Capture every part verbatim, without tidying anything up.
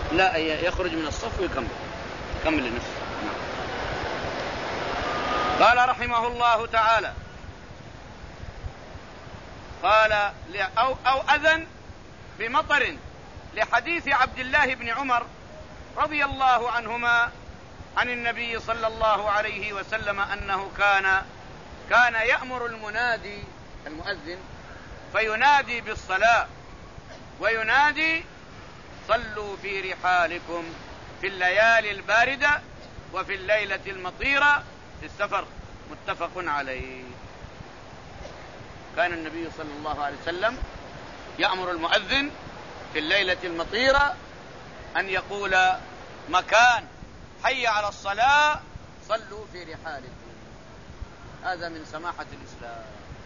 لا يخرج من الصف ويكمل يكمل لنفسه. قال رحمه الله تعالى قال أو, أو أذن بمطر لحديث عبد الله بن عمر رضي الله عنهما عن النبي صلى الله عليه وسلم أنه كان كان يأمر المنادي المؤذن فينادي بالصلاة وينادي صلوا في رحالكم في الليالي الباردة وفي الليلة المطيرة في السفر، متفق عليه. كان النبي صلى الله عليه وسلم يأمر المؤذن في الليلة المطيرة أن يقول مكان حي على الصلاة صلوا في رحالكم. هذا من سماحة الإسلام.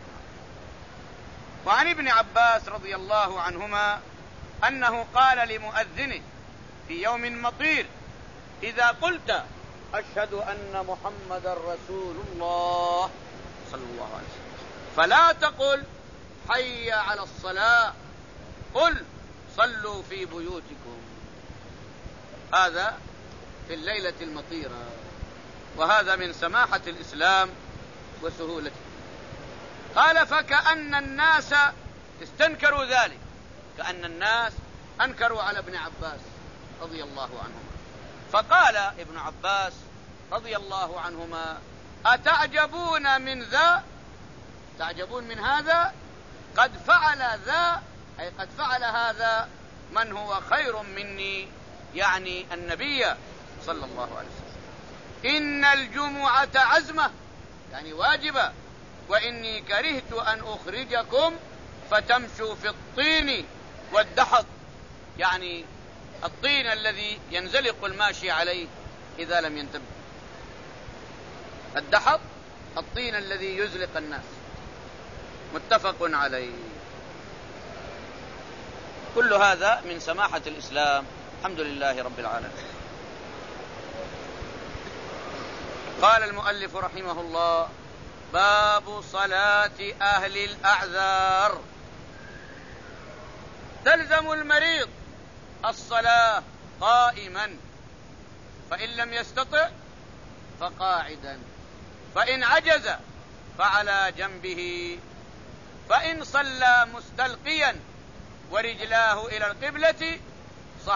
وعن ابن عباس رضي الله عنهما أنه قال لمؤذنه في يوم مطير إذا قلت أشهد أن محمد رسول الله صلى الله عليه وسلم فلا تقل حي على الصلاة، قل صلوا في بيوتكم. هذا في الليلة المطيرة، وهذا من سماحة الإسلام وسهولته. قال فكأن الناس استنكروا ذلك، كأن الناس أنكروا على ابن عباس رضي الله عنهما، فقال ابن عباس رضي الله عنهما أتعجبون من ذا، تعجبون من هذا، قد فعل ذا أي قد فعل هذا من هو خير مني، يعني النبي صلى الله عليه وسلم. إن الجمعة عزمة يعني واجبة، وإني كرهت أن أخرجكم فتمشوا في الطين والدحض، يعني الطين الذي ينزلق الماشي عليه إذا لم ينتبه، الدحض الطين الذي يزلق الناس، متفق عليه. كل هذا من سماحة الإسلام، الحمد لله رب العالمين. قال المؤلف رحمه الله باب صلاة أهل الأعذار. تلزم المريض الصلاة قائما، فإن لم يستطع فقاعدا، فإن عجز فعلى جنبه، فإن صلى مستلقيا ورجلاه إلى القبلة صح.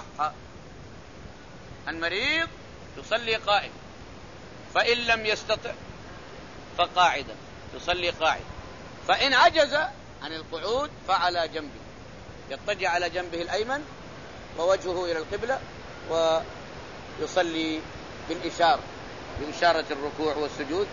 المريض يصلي قائم، فإن لم يستطع فقاعدا يصلي قاعد، فإن عجز عن القعود فعلى جنبه، يضطجع على جنبه الأيمن ووجهه إلى القبلة ويصلي بالإشارة بإشارة الركوع والسجود.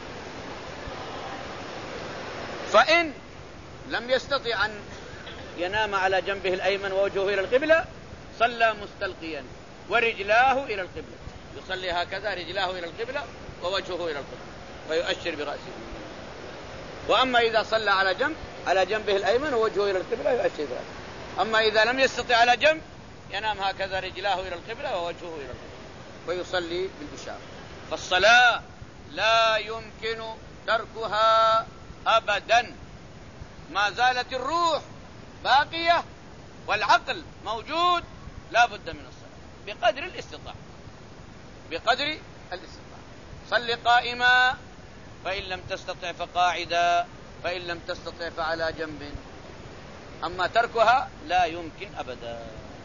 فإن لم يستطع أن ينام على جنبه الأيمن ووجهه إلى القبلة صلى مستلقيا ورجلاه إلى القبلة، يصلي هكذا رجلاه إلى القبلة ووجهه إلى القبلة ويؤشر برأسه. وأما إذا صلى على جنب على جنبه الأيمن ووجهه إلى القبلة يؤشر برأسه. أما إذا لم يستطع على جنب ينام هكذا رجلاه إلى القبلة ووجهه إلى القبلة ويصلي بالإشارة. فالصلاة لا يمكن تركها أبدا ما زالت الروح باقية والعقل موجود، لا بد من الصلاة بقدر الاستطاعة، بقدر الاستطاعة. صل قائما، فإن لم تستطع فقاعدا، فإن لم تستطع فعلى جنب. أما تركها لا يمكن أبدا.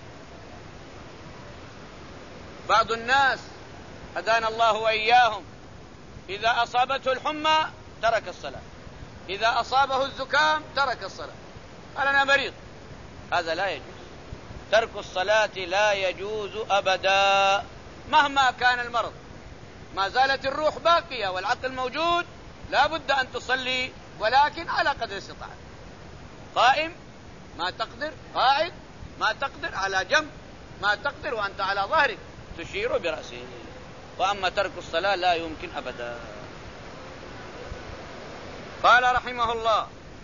بعض الناس هدانا الله وإياهم إذا أصابته الحمى ترك الصلاة، إذا أصابه الزكام ترك الصلاة، قال أنا مريض. هذا لا يجوز، ترك الصلاة لا يجوز أبدا مهما كان المرض، ما زالت الروح باقية والعقل موجود، لا بد أن تصلي، ولكن على قدر استطاعتك. قائم ما تقدر، قاعد ما تقدر، على جنب ما تقدر وأنت على ظهرك تشير برأسه. وأما ترك الصلاة لا يمكن أبدا. قال رحمه الله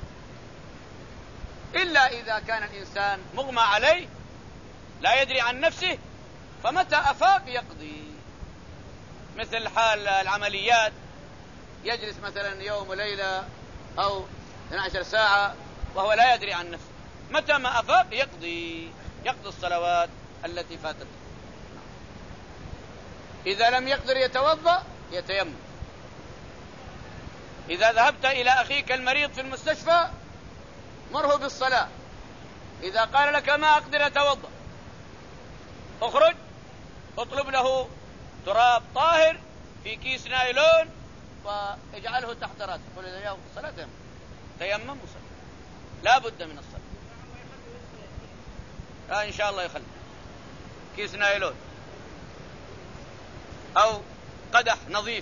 إلا إذا كان الإنسان مغمى عليه لا يدري عن نفسه، فمتى أفاق يقضي، مثل حال العمليات، يجلس مثلا يوم وليلة أو اثنتي عشرة ساعة وهو لا يدري عن نفسه، متى ما أفاق يقضي يقضي الصلوات التي فاتته. إذا لم يقدر يتوضأ يتيمم. إذا ذهبت إلى أخيك المريض في المستشفى مره بالصلاة، إذا قال لك ما أقدر أتوضأ اخرج اطلب له تراب طاهر في كيس نايلون واجعله تحت رأسه، قل إذا جاء الصلاة تيمم، تيمم وصل، لا بد من الصلاة. لا إن شاء الله يخلي كيس نايلون أو قدح نظيف.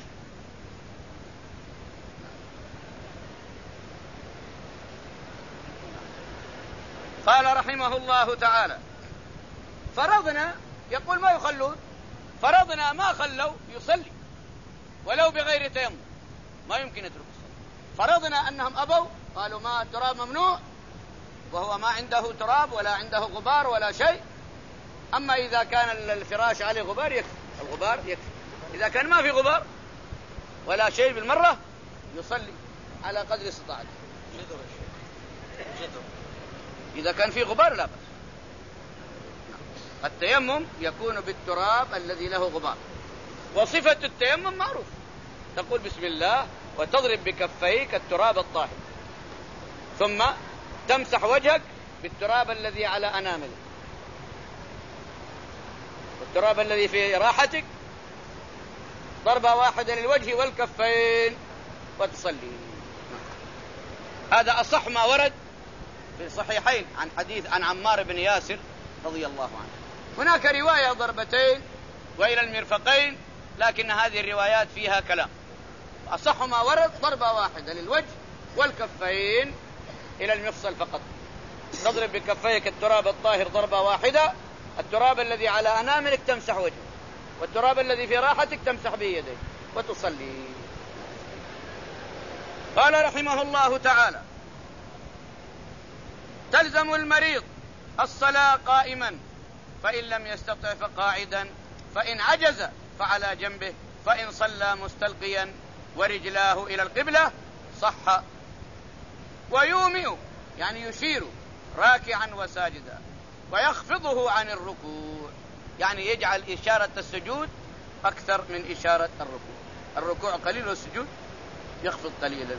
قال رحمه الله تعالى: فرضنا، يقول ما يخلون، فرضنا ما خلوا يصلي ولو بغير تيمم، ما يمكن يترك الصلاة. فرضنا أنهم أبوا، قالوا ما التراب ممنوع، وهو ما عنده تراب ولا عنده غبار ولا شيء. أما إذا كان الفراش عليه غبار يكفي، الغبار يكفي. إذا كان ما في غبار ولا شيء بالمرة يصلي على قدر استطاعته. إذا كان في غبار لا بأس. التيمم يكون بالتراب الذي له غبار، وصفة التيمم معروف، تقول بسم الله وتضرب بكفيك التراب الطاهر، ثم تمسح وجهك بالتراب الذي على أناملك، والتراب الذي في راحتك ضربة واحدة للوجه والكفين وتصلي. هذا أصح ما ورد في الصحيحين عن حديث عن عمار بن ياسر رضي الله عنه. هناك رواية ضربتين وإلى المرفقين، لكن هذه الروايات فيها كلام. أصح ما ورد ضربة واحدة للوجه والكفين إلى المفصل فقط. تضرب بكفيك التراب الطاهر ضربة واحدة، التراب الذي على أناملك تمسح وجهك، والتراب الذي في راحتك تمسح به يديك وتصلي. قال رحمه الله تعالى: تلزم المريض الصلاة قائما، فإن لم يستطع فقاعدا، فإن عجز فعلى جنبه، فإن صلى مستلقيا ورجلاه إلى القبلة صح. ويومئ يعني يشير راكعا وساجدا، ويخفضه عن الركوع، يعني يجعل إشارة السجود أكثر من إشارة الركوع. الركوع قليل والسجود يخفض قليلا.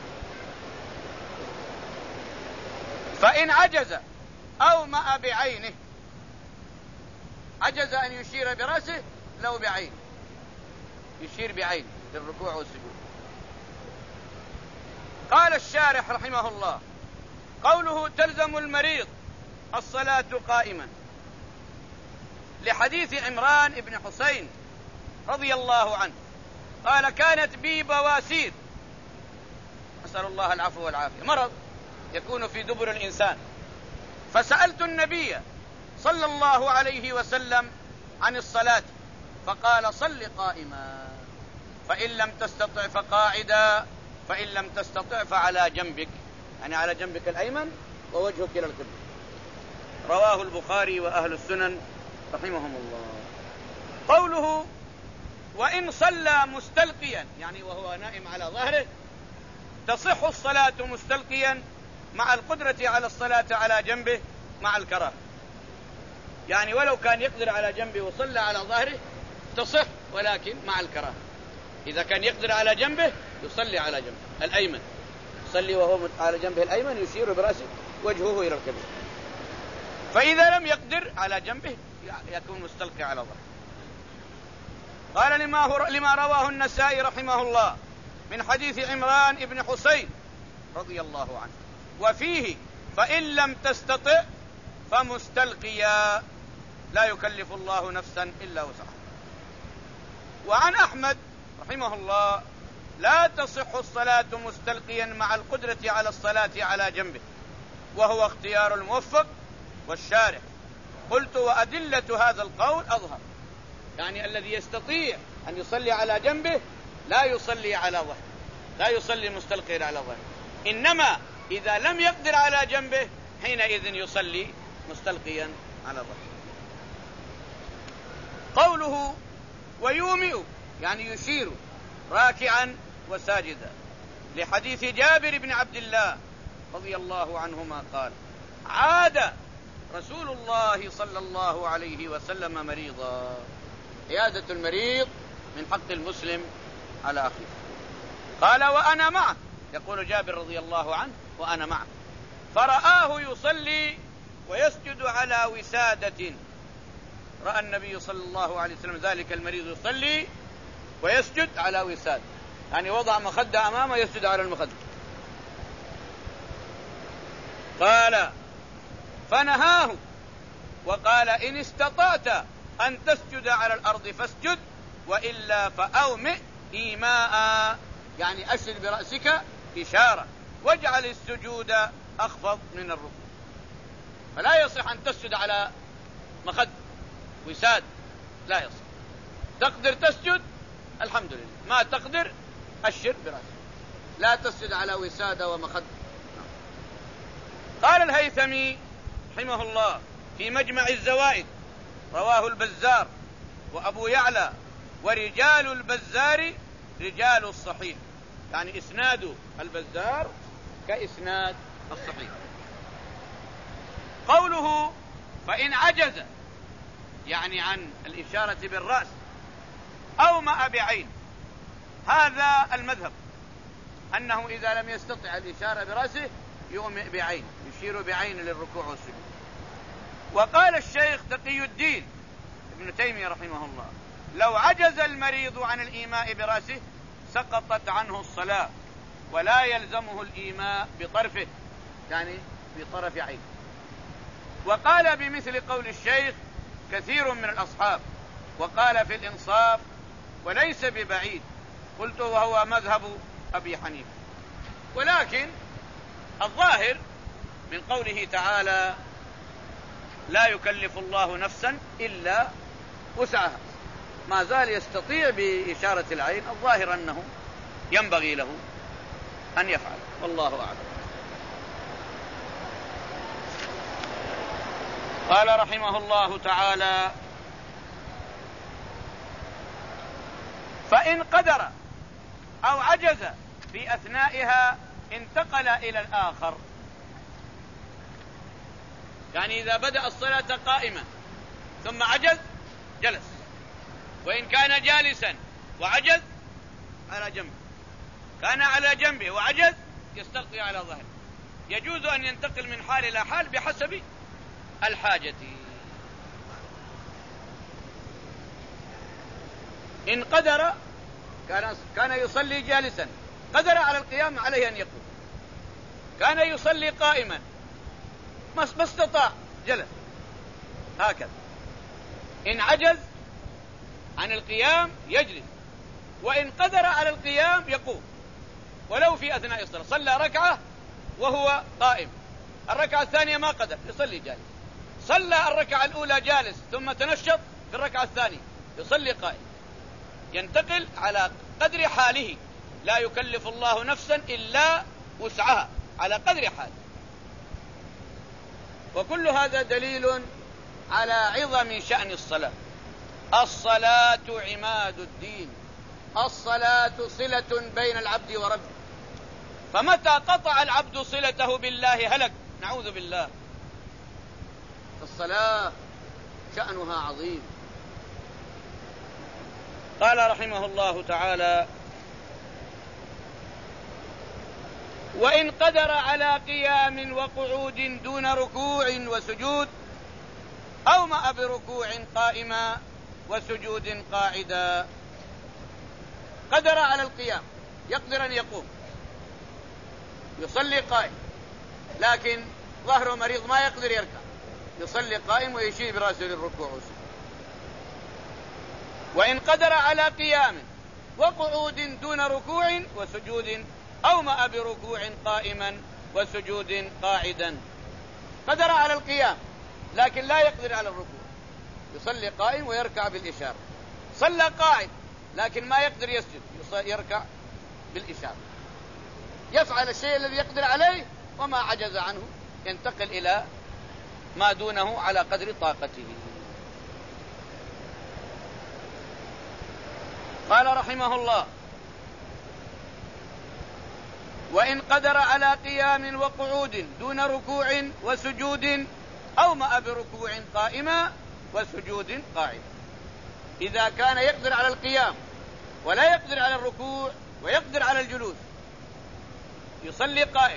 فإن عجز أو مأ بعينه، عجز أن يشير برأسه لو بعين، يشير بعين للركوع والسجود. قال الشارح رحمه الله: قوله تلزم المريض الصلاة قائما، لحديث عمران بن حسين رضي الله عنه قال: كانت بي بواسير، أسأل الله العفو والعافية، مرض يكون في دبر الإنسان، فسألت النبي صلى الله عليه وسلم عن الصلاة فقال: صل قائما، فإن لم تستطع فقاعدا، فإن لم تستطع فعلى جنبك، يعني على جنبك الأيمن ووجهك إلى القبلة. رواه البخاري وأهل السنن رحمهم الله. قوله وإن صلى مستلقيا، يعني وهو نائم على ظهره، تصح الصلاة مستلقيا مع القدرة على الصلاة على جنبه مع الكراهة، يعني ولو كان يقدر على جنبه وصلى على ظهره تصح، ولكن مع الكراهة. إذا كان يقدر على جنبه يصلي على جنبه الأيمن، يصلي وهو على جنبه الأيمن يشير برأسه وجهه إلى القبلة. فإذا لم يقدر على جنبه يكون مستلقي على ظهره. قال لما, لما رواه النسائي رحمه الله من حديث عمران بن حسين رضي الله عنه، وفيه فإن لم تستطع فمستلقيا، لا يكلف الله نفسا إلا وسعها. وعن أحمد رحمه الله: لا تصح الصلاة مستلقيا مع القدرة على الصلاة على جنبه، وهو اختيار الموفق والشارع. قلت: وأدلة هذا القول أظهر، يعني الذي يستطيع أن يصلي على جنبه لا يصلي على ظهره، لا يصلي مستلقيا على ظهره، إنما إذا لم يقدر على جنبه حينئذ يصلي مستلقيا على ظهره. قوله ويومئ يعني يشير راكعا وساجدا، لحديث جابر بن عبد الله رضي الله عنهما قال: عاد رسول الله صلى الله عليه وسلم مريضا، عيادة المريض من حق المسلم على أخيه. قال وأنا معه، يقول جابر رضي الله عنه وأنا معه، فرآه يصلي ويسجد على وسادة. رأى النبي صلى الله عليه وسلم ذلك المريض يصلي ويسجد على وسادة، يعني وضع مخدة أمامه يسجد على المخدة. قال فنهاه وقال إن استطعت أن تسجد على الأرض فاسجد وإلا فأومئ إيماء، يعني أشر برأسك إشارة، واجعل السجود أخفض من الركوع. فلا يصح أن تسجد على مخد وساد، لا يصح. تقدر تسجد الحمد لله، ما تقدر أشر برأسك، لا تسجد على وسادة ومخد. قال الهيثمي رحمه الله في مجمع الزوائد رواه البزار وأبو يعلى ورجال البزار رجال الصحيح، يعني إسناد البزار كإسناد الصحيح. قوله فإن عجز يعني عن الإشارة بالرأس أومأ بعين، هذا المذهب أنه إذا لم يستطع الإشارة برأسه يومئ بعين، يشير بعين للركوع والسجود. وقال الشيخ تقي الدين ابن تيمية رحمه الله لو عجز المريض عن الإيماء برأسه سقطت عنه الصلاة ولا يلزمه الإيماء بطرفه، يعني بطرف عين. وقال بمثل قول الشيخ كثير من الأصحاب، وقال في الإنصاف وليس ببعيد، قلت وهو مذهب أبي حنيفة. ولكن الظاهر من قوله تعالى لا يكلف الله نفسا إلا وسعها، ما زال يستطيع بإشارة العين، الظاهر أنه ينبغي له أن يفعل، والله أعلم. قال رحمه الله تعالى فإن قدر أو عجز في أثنائها انتقل إلى الآخر، يعني إذا بدأ الصلاة قائما ثم عجز جلس، وإن كان جالسا وعجز على جنبه، كان على جنبه وعجز يستلقي على ظهره. يجوز أن ينتقل من حال إلى حال بحسب الحاجة. إن قدر كان كان يصلي جالسا، قدر على القيام عليه أن يقوم، كان يصلي قائما ما استطاع جلس، هكذا. إن عجز عن القيام يجلس، وإن قدر على القيام يقوم ولو في أثناء الصلاة. صلى ركعة وهو قائم، الركعة الثانية ما قدر يصلي جالس، صلى الركعة الأولى جالس ثم تنشط في الركعة الثانية يصلي قائم. ينتقل على قدر حاله، لا يكلف الله نفسا إلا وسعها، على قدر حاله. وكل هذا دليل على عظم شأن الصلاة. الصلاة عماد الدين، الصلاة صلة بين العبد وربه، فمتى قطع العبد صلته بالله هلك، نعوذ بالله. الصلاة شأنها عظيم. قال رحمه الله تعالى وإن قدر على قيام وقعود دون ركوع وسجود أومأ بركوع قائما وسجود قاعدا. قدر على القيام، يقدر أن يقوم يصلي قائم، لكن ظهره مريض ما يقدر يركع، يصلي قائم ويشير برأسه للركوع والسجود. وإن قدر على قيام وقعود دون ركوع وسجود أومأ بركوع قائما وسجود قاعدا. قدر على القيام لكن لا يقدر على الركوع، يصلي قائم ويركع بالإشارة. صلى قاعد لكن ما يقدر يسجد، يركع بالإشارة. يفعل الشيء الذي يقدر عليه، وما عجز عنه ينتقل إلى ما دونه على قدر طاقته. قال رحمه الله وإن قدر على قيام وقعود دون ركوع وسجود أومأ بركوع قائما وسجود قاعدا. إذا كان يقدر على القيام ولا يقدر على الركوع ويقدر على الجلوس يصلي قائم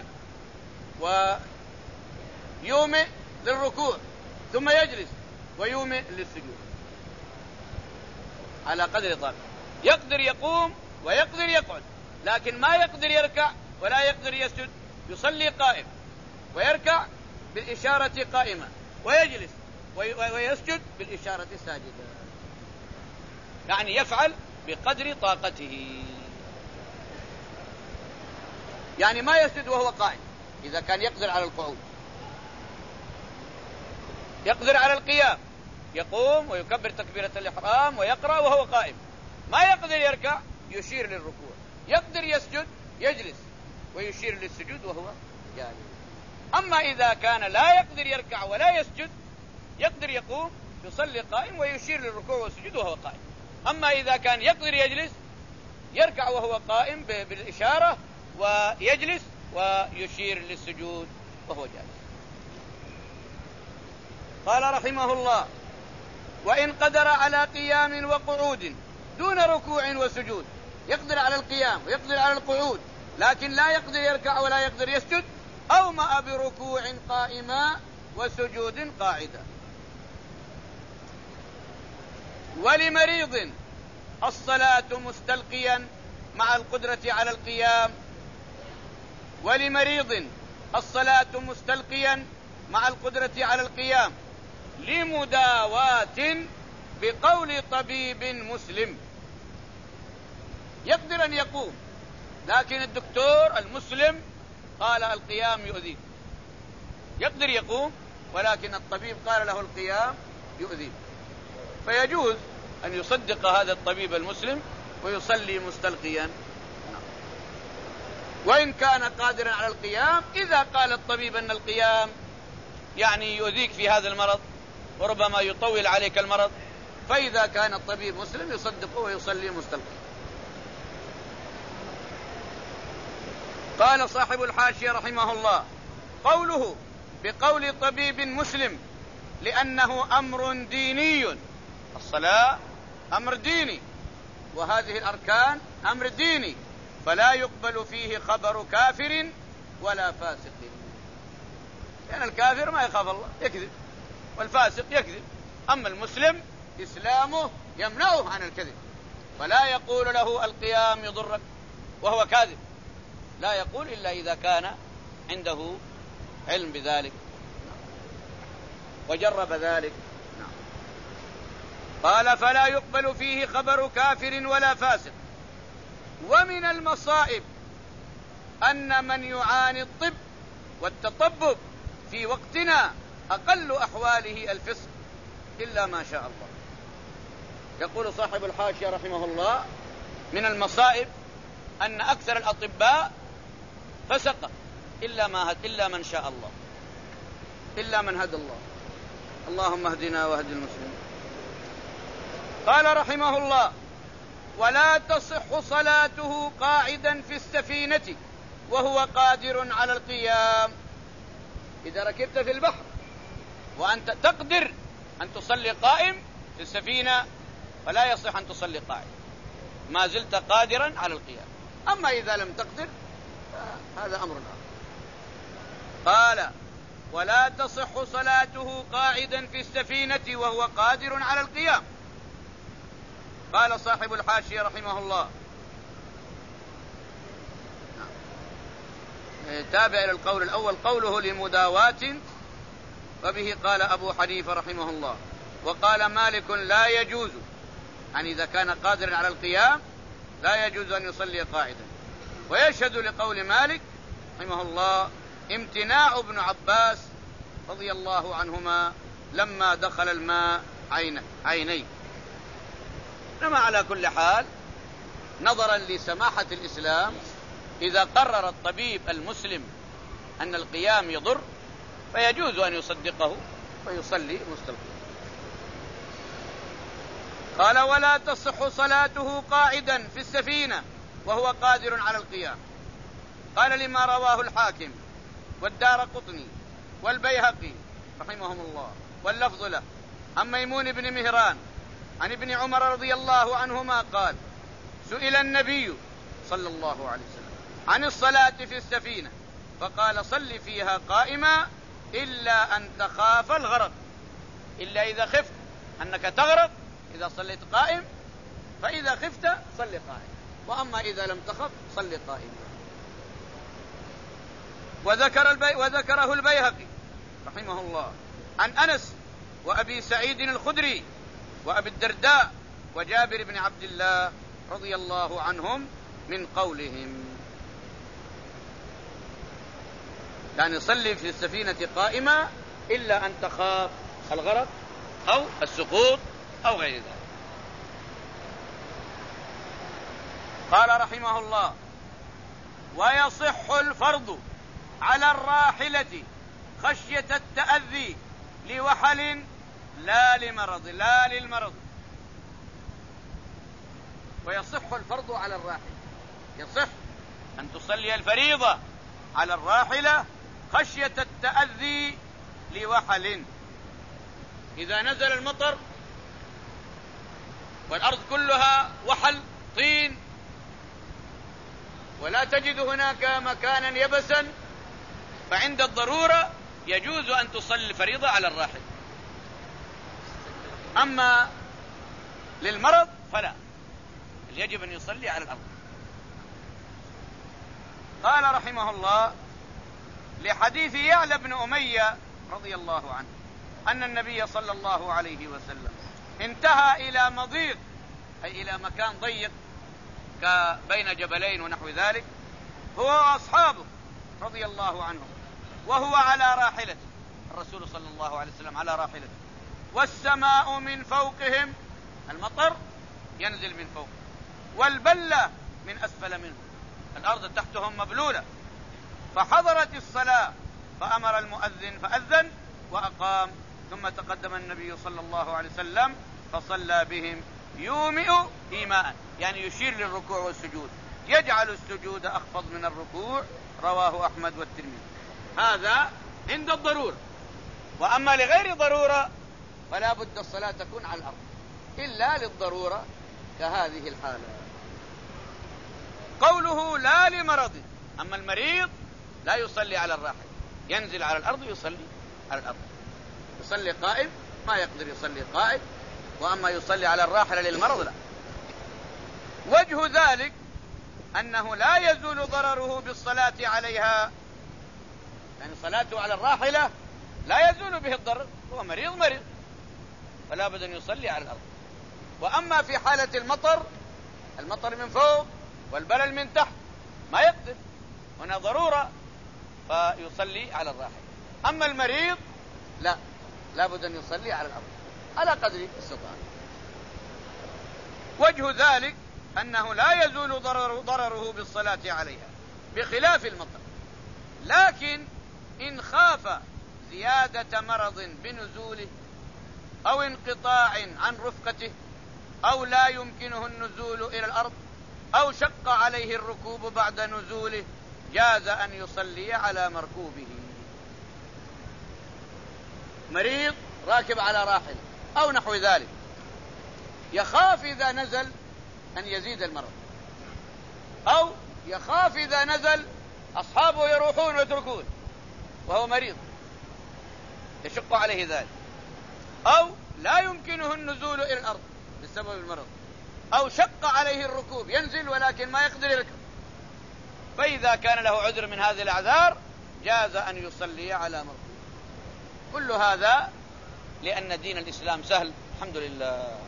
ويومئ للركوع ثم يجلس ويومئ للسجود على قدر طاقته. يقدر يقوم ويقدر يقعد، لكن ما يقدر يركع ولا يقدر يسجد. يصلي قائم ويركع بالإشارة قائمة ويجلس ويسجد بالإشارة ساجدا، يعني يفعل بقدر طاقته. يعني ما يسجد وهو قائم إذا كان يقدر على القعود، يقدر على القيام يقوم ويكبر تكبيرة الإحرام ويقرأ وهو قائم. ما يقدر يركع يشير للركوع، يقدر يسجد يجلس ويشير للسجود وهو جالس. أما إذا كان لا يقدر يركع ولا يسجد يقدر يقوم يصلي قائم ويشير للركوع والسجود وهو قائم. أما إذا كان يقدر يجلس يركع وهو قائم بالإشارة ويجلس ويشير للسجود وهو جالس. قال رحمه الله: وإن قدر على قيام وقعود دون ركوع وسجود، يقدر على القيام ويقدر على القعود لكن لا يقدر يركع ولا يقدر يسجد، أومأ بركوع قائما وسجود قاعدا. ولمريض الصلاة مستلقيا مع القدرة على القيام ولمريض الصلاة مستلقيا مع القدرة على القيام لمداواة بقول طبيب مسلم. يقدر أن يقوم لكن الدكتور المسلم قال القيام يؤذيك. يقدر يقوم ولكن الطبيب قال له القيام يؤذيك، فيجوز أن يصدق هذا الطبيب المسلم ويصلي مستلقيا. وإن كان قادرا على القيام، إذا قال الطبيب أن القيام يعني يؤذيك في هذا المرض وربما يطول عليك المرض، فإذا كان الطبيب مسلم يصدقه ويصلي مستلقيا. قال صاحب الحاشية رحمه الله: قوله بقول طبيب مسلم لأنه أمر ديني. الصلاة أمر ديني وهذه الأركان أمر ديني، فلا يقبل فيه خبر كافر ولا فاسق، لأن الكافر ما يخاف الله يكذب والفاسق يكذب، أما المسلم إسلامه يمنعه عن الكذب، فلا يقول له القيام يضرك وهو كاذب، لا يقول إلا إذا كان عنده علم بذلك وجرب ذلك. قال: فلا يقبل فيه خبر كافر ولا فاسق. ومن المصائب أن من يعاني الطب والتطبب في وقتنا أقل أحواله الفسق إلا ما شاء الله. يقول صاحب الحاشية رحمه الله: من المصائب أن أكثر الأطباء فسق إلا ما هد إلا من شاء الله، إلا من هدى الله. اللهم اهدنا واهد المسلمين. قال رحمه الله: ولا تصح صلاته قاعدا في السفينة وهو قادر على القيام. إذا ركبت في البحر وأنت تقدر أن تصلي قائم في السفينة فلا يصح أن تصلي قاعد، ما زلت قادرا على القيام. أما إذا لم تقدر هذا أمر آخر. قال: ولا تصح صلاته قاعدا في السفينة وهو قادر على القيام. قال صاحب الحاشية رحمه الله: تابع إلى القول الأول، قوله لمداواة، وبه قال أبو حنيفة رحمه الله. وقال مالك: لا يجوز، يعني إذا كان قادرا على القيام لا يجوز أن يصلي قاعدا. ويشهد لقول مالك رحمه الله امتناع ابن عباس رضي الله عنهما لما دخل الماء عينيه. إنما على كل حال نظرا لسماحة الإسلام إذا قرر الطبيب المسلم أن القيام يضر فيجوز أن يصدقه ويصلي مستلقيا. قال: ولا تصح صلاته قاعدا في السفينة وهو قادر على القيام. قال: لما رواه الحاكم والدارقطني والبيهقي رحمهم الله واللفظ له عن ميمون بن مهران عن ابن عمر رضي الله عنهما قال: سئل النبي صلى الله عليه وسلم عن الصلاة في السفينة فقال: صل فيها قائما إلا أن تخاف الغرق، إلا إذا خفت أنك تغرق إذا صليت قائم، فإذا خفت صل قائم، وأما إذا لم تخف صل قائما. وذكر البي وذكره البيهقي رحمه الله عن أنس وأبي سعيد الخدري وأبي الدرداء وجابر بن عبد الله رضي الله عنهم من قولهم: يعني صلي في السفينة قائمة إلا أن تخاف الغرق أو السقوط أو غير ذلك. قال رحمه الله: ويصح الفرض على الراحلة خشية التأذي لوحل لا لمرض لا للمرض. ويصح الفرض على الراحلة، يصح أن تصلي الفريضة على الراحلة خشية التأذي لوحل. إذا نزل المطر والأرض كلها وحل طين ولا تجد هناك مكانا يبسا، فعند الضرورة يجوز أن تصلي الفريضة على الراحل. أما للمرض فلا، يجب أن يصلي على الأرض. قال رحمه الله: لحديث يعلى بن أمية رضي الله عنه أن النبي صلى الله عليه وسلم انتهى إلى مضيق، أي إلى مكان ضيق كبين جبلين ونحو ذلك، هو وأصحابه رضي الله عنهم، وهو على راحلته، الرسول صلى الله عليه وسلم على راحلته، والسماء من فوقهم، المطر ينزل من فوق، والبلة من أسفل منهم، الأرض تحتهم مبلولة. فحضرت الصلاة فأمر المؤذن فأذن وأقام، ثم تقدم النبي صلى الله عليه وسلم فصلى بهم يومئ إيماء، يعني يشير للركوع والسجود، يجعل السجود أخفض من الركوع. رواه أحمد والترمذي. هذا عند الضرورة. وأما لغير ضرورة فلا بد الصلاة تكون على الأرض إلا للضرورة كهذه الحالة. قوله لا لمرض، أما المريض لا يصلي على الراحل، ينزل على الأرض يصلي على الأرض، يصلي قائم ما يقدر يصلي قائم، وأما يصلي على الراحلة للمرض لا. وجه ذلك أنه لا يزول ضرره بالصلاة عليها، يعني صلاته على الراحلة لا يزول به الضرر، هو مريض مريض فلا بد أن يصلي على الأرض. وأما في حالة المطر، المطر من فوق والبلل من تحت ما يقدر، هنا ضرورة فيصلي على الراحلة. أما المريض لا، لا بد أن يصلي على الأرض على قدر استطاعته. وجه ذلك أنه لا يزول ضرر ضرره بالصلاة عليها بخلاف المطر، لكن إن خاف زيادة مرض بنزوله أو انقطاع عن رفقته أو لا يمكنه النزول إلى الأرض أو شق عليه الركوب بعد نزوله جاز أن يصلي على مركوبه. مريض راكب على راحل أو نحو ذلك، يخاف إذا نزل أن يزيد المرض، أو يخاف إذا نزل أصحابه يروحون ويتركون وهو مريض يشق عليه ذلك، أو لا يمكنه النزول إلى الأرض بسبب المرض، أو شق عليه الركوب ينزل ولكن ما يقدر يركب، فإذا كان له عذر من هذه الأعذار جاز أن يصلي على مركوب. كل هذا لأن دين الإسلام سهل الحمد لله.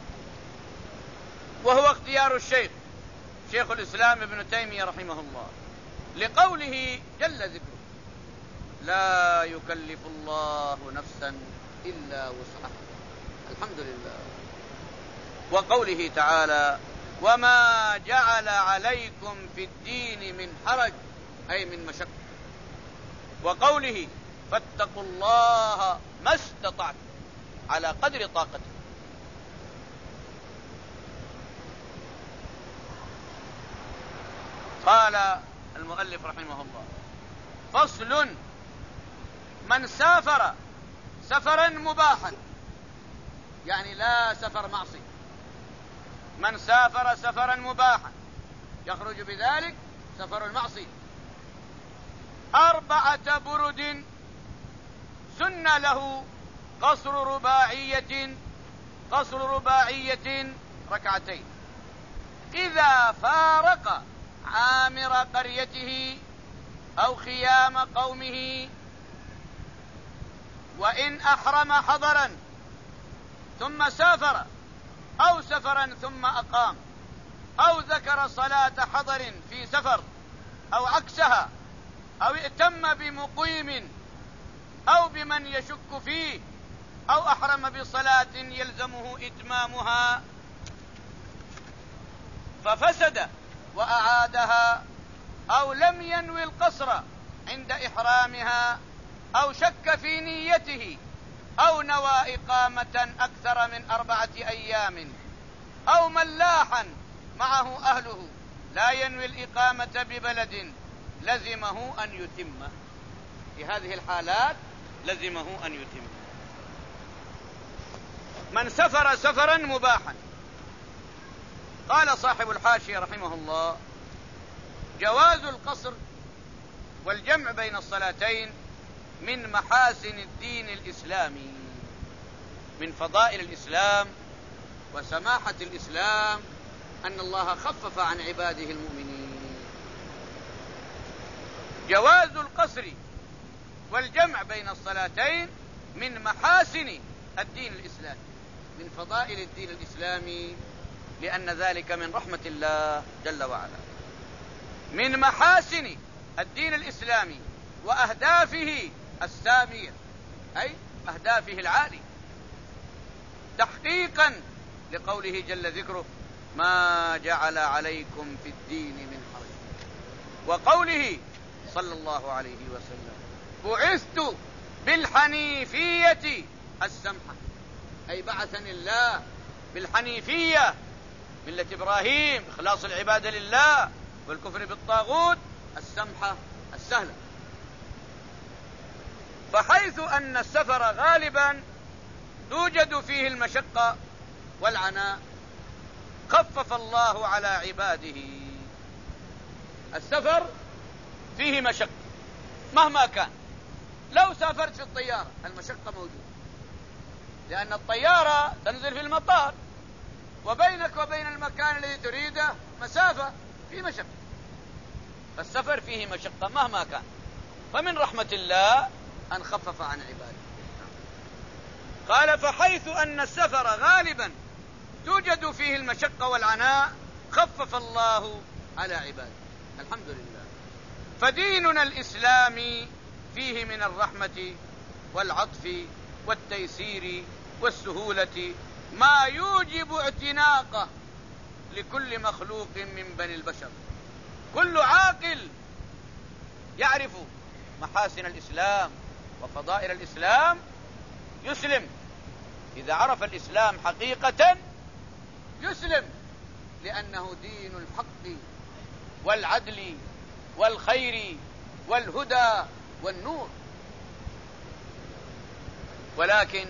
وهو اختيار الشيخ شيخ الإسلام ابن تيمية رحمه الله لقوله جل ذكره: لا يكلف الله نفسا إلا وسعها، الحمد لله. وقوله تعالى: وما جعل عليكم في الدين من حرج، أي من مشقة. وقوله: فاتقوا الله ما استطعتم، على قدر طاقته. قال المؤلف رحمه الله: فصل: من سافر سفرا مباحا، يعني لا سفر معصي. من سافر سفرا مباحا يخرج بذلك سفر المعصية. أربعة برد سن له قصر رباعية قصر رباعية ركعتين إذا فارق عامر قريته أو خيام قومه، وإن أحرم حضرا ثم سافر أو سفرا ثم أقام، أو ذكر صلاة حضر في سفر أو عكسها، أو ائتم بمقيم أو بمن يشك فيه، أو أحرم بصلاة يلزمه إتمامها ففسد وأعادها، أو لم ينوي القصر عند إحرامها، أو شك في نيته، أو نوى إقامة أكثر من أربعة أيام، أو ملاحا معه أهله لا ينوي الإقامة ببلد لزمه أن يتم. في هذه الحالات لزمه أن يتم. من سفر سفرا مباحا، قال صاحب الحاشية رحمه الله: جواز القصر والجمع بين الصلاتين من محاسن الدين الإسلامي، من فضائل الإسلام وسماحة الإسلام أن الله خفف عن عباده المؤمنين. جواز القصر والجمع بين الصلاتين من محاسن الدين الإسلامي، من فضائل الدين الإسلامي، لأن ذلك من رحمة الله جل وعلا. من محاسن الدين الإسلامي وأهدافه السامية، أي أهدافه العالية، تحقيقا لقوله جل ذكره: ما جعل عليكم في الدين من حرج، وقوله صلى الله عليه وسلم: بعثت بالحنيفية السمحة، أي بعثني الله بالحنيفية، ملة إبراهيم، إخلاص العبادة لله والكفر بالطاغوت، السمحة السهلة. فحيث أن السفر غالبا توجد فيه المشقة والعناء، خفف الله على عباده. السفر فيه مشقة مهما كان، لو سافرت في الطيارة المشقة موجودة، لأن الطيارة تنزل في المطار وبينك وبين المكان الذي تريده مسافة، في مشقة، فالسفر فيه مشقة مهما كان، فمن رحمة الله أن خفف عن عباده. قال: فحيث أن السفر غالبا توجد فيه المشقة والعناء، خفف الله على عباده. الحمد لله. فديننا الإسلامي فيه من الرحمة والعطف والتيسير والسهولة ما يوجب اعتناقه لكل مخلوق من بني البشر. كل عاقل يعرف محاسن الإسلام وفضائل الإسلام يسلم. إذا عرف الإسلام حقيقة يسلم، لأنه دين الحق والعدل والخير والهدى والنور. ولكن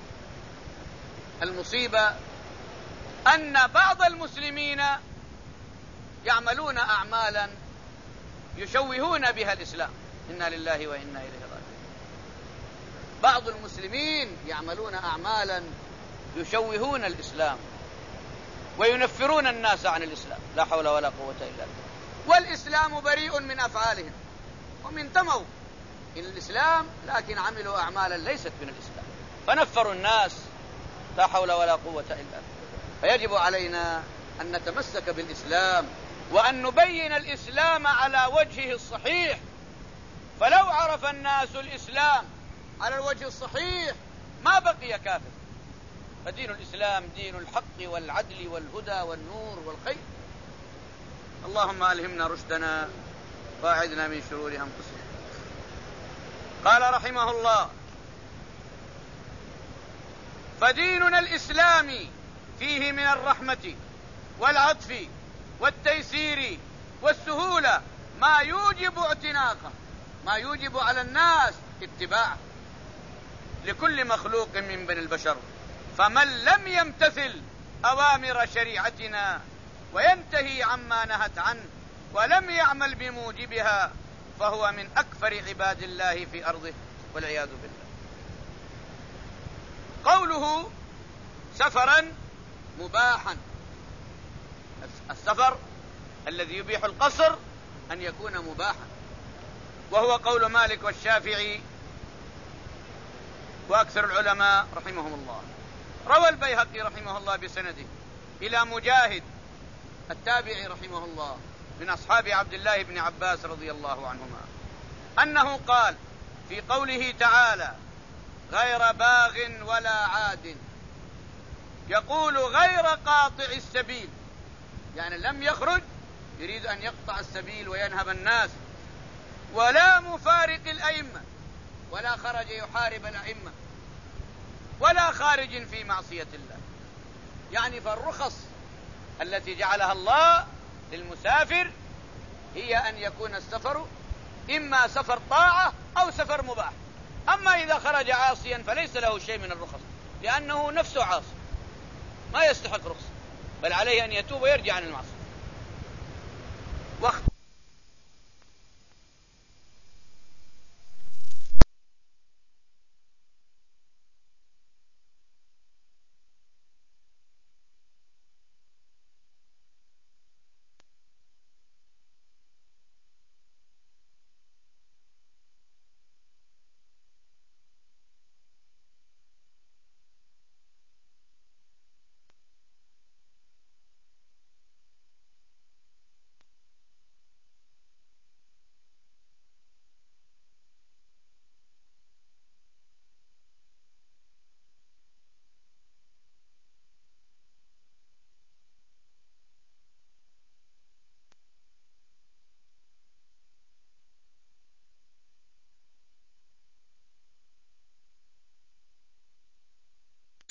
المصيبة أن بعض المسلمين يعملون أعمالا يشوهون بها الإسلام. إنا لله وإنا إليه راجعون. بعض المسلمين يعملون أعمالا يشوهون الإسلام وينفرون الناس عن الإسلام، لا حول ولا قوة إلا بالله. والإسلام بريء من أفعالهم ومن تموا إلى الإسلام، لكن عملوا أعمالا ليست من الإسلام فنفروا الناس، لا حول ولا قوة إلا بالله. فيجب علينا أن نتمسك بالإسلام وأن نبين الإسلام على وجهه الصحيح. فلو عرف الناس الإسلام على الوجه الصحيح ما بقي كافر. فدين الإسلام دين الحق والعدل والهدى والنور والخير. اللهم ألهمنا رشدنا واعذنا من شرور أنفسنا. قال رحمه الله: فديننا الإسلامي فيه من الرحمة والعطف والتيسير والسهولة ما يوجب اعتناقه، ما يوجب على الناس اتباعه لكل مخلوق من بني البشر. فمن لم يمتثل أوامر شريعتنا وينتهي عما نهت عنه ولم يعمل بموجبها فهو من أكفر عباد الله في أرضه والعياذ بالله. قوله سفرا مباحا، السفر الذي يبيح القصر أن يكون مباحا، وهو قول مالك والشافعي وأكثر العلماء رحمهم الله. روى البيهقي رحمه الله بسنده إلى مجاهد التابعي رحمه الله من أصحاب عبد الله بن عباس رضي الله عنهما أنه قال في قوله تعالى غير باغ ولا عاد، يقول غير قاطع السبيل، يعني لم يخرج يريد أن يقطع السبيل وينهب الناس، ولا مفارق الأئمة، ولا خرج يحارب الأئمة، ولا خارج في معصية الله. يعني فالرخص التي جعلها الله للمسافر هي أن يكون السفر إما سفر طاعة أو سفر مباح. أما إذا خرج عاصيا فليس له شيء من الرخص، لأنه نفسه عاصي ما يستحق رخصة، بل عليه أن يتوب ويرجع عن المعصية.